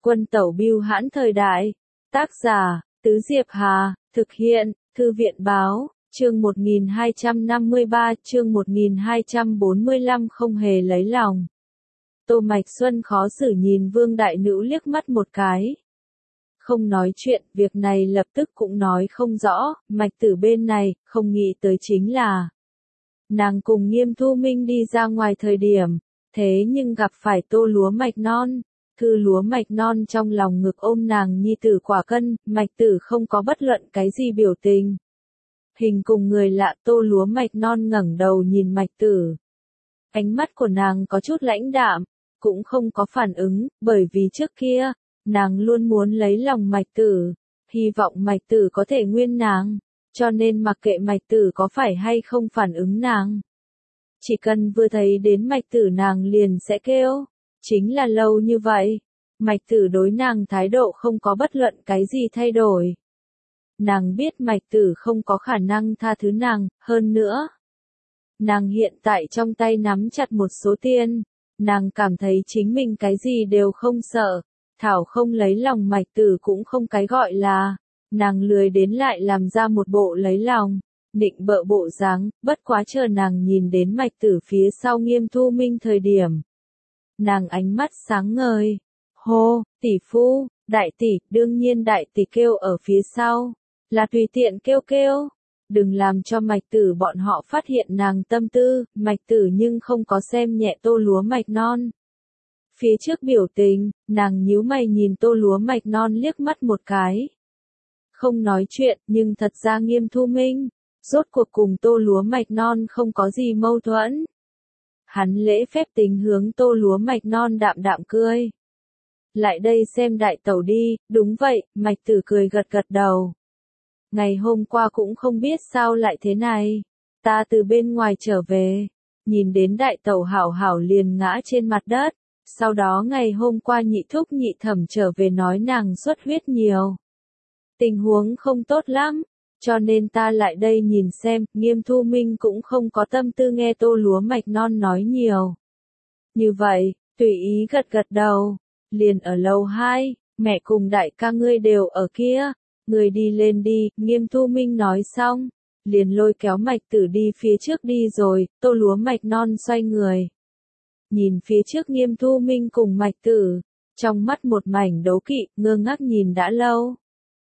Quân tẩu bưu hãn thời đại. Tác giả, Tứ Diệp Hà, thực hiện, Thư viện báo, chương 1253, chương 1245 không hề lấy lòng. Tô Mạch Xuân khó xử nhìn Vương Đại Nữ liếc mắt một cái. Không nói chuyện, việc này lập tức cũng nói không rõ, Mạch Tử bên này, không nghĩ tới chính là nàng cùng Nghiêm Thu Minh đi ra ngoài thời điểm, thế nhưng gặp phải Tô Lúa Mạch Non. Thư Lúa Mạch Non trong lòng ngực ôm nàng nhi tử quả cân, Mạch Tử không có bất luận cái gì biểu tình. Hình cùng người lạ, Tô Lúa Mạch Non ngẩng đầu nhìn Mạch Tử. Ánh mắt của nàng có chút lãnh đạm, cũng không có phản ứng, bởi vì trước kia, nàng luôn muốn lấy lòng Mạch Tử, hy vọng Mạch Tử có thể nguyên nàng, cho nên mặc kệ Mạch Tử có phải hay không phản ứng nàng. Chỉ cần vừa thấy đến Mạch Tử nàng liền sẽ kêu. Chính là lâu như vậy, Mạch Tử đối nàng thái độ không có bất luận cái gì thay đổi. Nàng biết Mạch Tử không có khả năng tha thứ nàng, hơn nữa. Nàng hiện tại trong tay nắm chặt một số tiền, nàng cảm thấy chính mình cái gì đều không sợ, thảo không lấy lòng Mạch Tử cũng không cái gọi là, nàng lười đến lại làm ra một bộ lấy lòng, định bợ bộ dáng, bất quá chờ nàng nhìn đến Mạch Tử phía sau Nghiêm Thu Minh thời điểm. Nàng ánh mắt sáng ngời. Hô, tỷ phu, đại tỷ, đương nhiên đại tỷ kêu ở phía sau. Là tùy tiện kêu kêu. Đừng làm cho Mạch Tử bọn họ phát hiện nàng tâm tư, Mạch Tử nhưng không có xem nhẹ Tô Lúa Mạch Non. Phía trước biểu tình, nàng nhíu mày nhìn Tô Lúa Mạch Non liếc mắt một cái. Không nói chuyện, nhưng thật ra Nghiêm Thu Minh, rốt cuộc cùng Tô Lúa Mạch Non không có gì mâu thuẫn. Hắn lễ phép tính hướng Tô Lúa Mạch Non đạm đạm cười. Lại đây xem đại tẩu đi, đúng vậy, Mạch Tử cười gật gật đầu. Ngày hôm qua cũng không biết sao lại thế này. Ta từ bên ngoài trở về, nhìn đến đại tẩu hảo hảo liền ngã trên mặt đất. Sau đó ngày hôm qua nhị thúc nhị thẩm trở về nói nàng xuất huyết nhiều. Tình huống không tốt lắm. Cho nên ta lại đây nhìn xem, Nghiêm Thu Minh cũng không có tâm tư nghe Tô Lúa Mạch Non nói nhiều. Như vậy, tùy ý gật gật đầu, liền ở lầu 2, mẹ cùng đại ca ngươi đều ở kia, ngươi đi lên đi, Nghiêm Thu Minh nói xong, liền lôi kéo Mạch Tử đi phía trước đi rồi, Tô Lúa Mạch Non xoay người. Nhìn phía trước Nghiêm Thu Minh cùng Mạch Tử, trong mắt một mảnh đố kỵ, ngơ ngác nhìn đã lâu.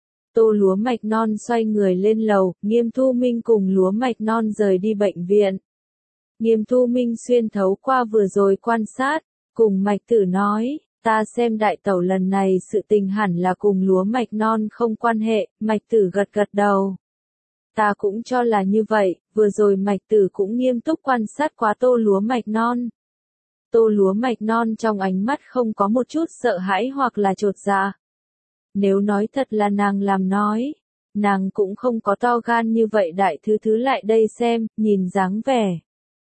Tô Lúa Mạch Non xoay người lên lầu, Nghiêm Thu Minh cùng Lúa Mạch Non rời đi bệnh viện. Nghiêm Thu Minh xuyên thấu qua vừa rồi quan sát, cùng Mạch Tử nói, ta xem đại tẩu lần này sự tình hẳn là cùng Lúa Mạch Non không quan hệ, Mạch Tử gật gật đầu. Ta cũng cho là như vậy, vừa rồi Mạch Tử cũng nghiêm túc quan sát quá Tô Lúa Mạch Non. Tô Lúa Mạch Non trong ánh mắt không có một chút sợ hãi hoặc là chột dạ. Nếu nói thật là nàng làm nói, nàng cũng không có to gan như vậy đại thứ lại đây xem, nhìn dáng vẻ.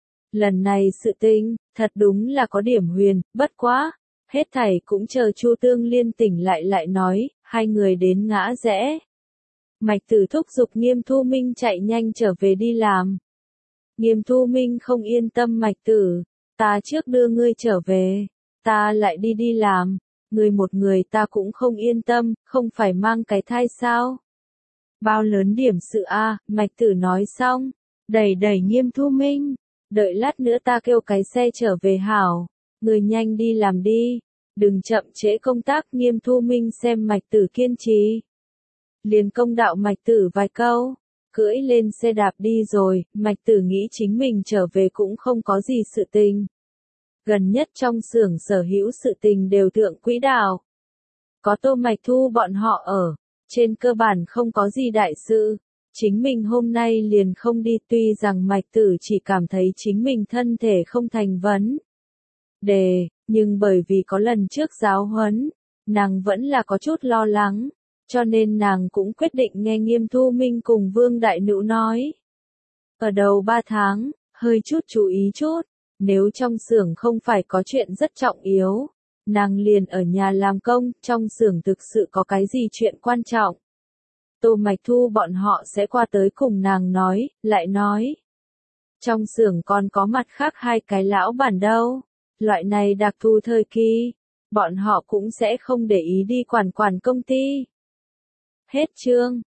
Lần này sự tình, thật đúng là có điểm huyền, bất quá, hết thảy cũng chờ Chu Tương Liên tỉnh lại nói, hai người đến ngã rẽ. Mạch Tử thúc giục Nghiêm Thu Minh chạy nhanh trở về đi làm. Nghiêm Thu Minh không yên tâm Mạch Tử, ta trước đưa ngươi trở về, ta lại đi làm. Ngươi một người ta cũng không yên tâm, không phải mang cái thai sao? Bao lớn điểm sự a, Mạch Tử nói xong, đẩy Nghiêm Thu Minh, đợi lát nữa ta kêu cái xe trở về hảo, ngươi nhanh đi làm đi, đừng chậm trễ công tác. Nghiêm Thu Minh xem Mạch Tử kiên trì, liền công đạo Mạch Tử vài câu, cưỡi lên xe đạp đi rồi. Mạch Tử nghĩ chính mình trở về cũng không có gì sự tình. Gần nhất trong xưởng sở hữu sự tình đều thượng quỹ đạo. Có Tô Mạch Thu bọn họ ở, trên cơ bản không có gì đại sự. Chính mình hôm nay liền không đi, tuy rằng Mạch Tử chỉ cảm thấy chính mình thân thể không thành vấn đề, nhưng bởi vì có lần trước giáo huấn, nàng vẫn là có chút lo lắng, cho nên nàng cũng quyết định nghe Nghiêm Thu Minh cùng Vương Đại Nữ nói. Ở đầu 3 tháng, hơi chút chú ý chút. Nếu trong xưởng không phải có chuyện rất trọng yếu, nàng liền ở nhà làm công, trong xưởng thực sự có cái gì chuyện quan trọng. Tô Mạch Thu bọn họ sẽ qua tới cùng nàng nói, lại nói. Trong xưởng còn có mặt khác hai cái lão bản đâu, loại này đặc thù thời kỳ, bọn họ cũng sẽ không để ý đi quản công ty. Hết chương.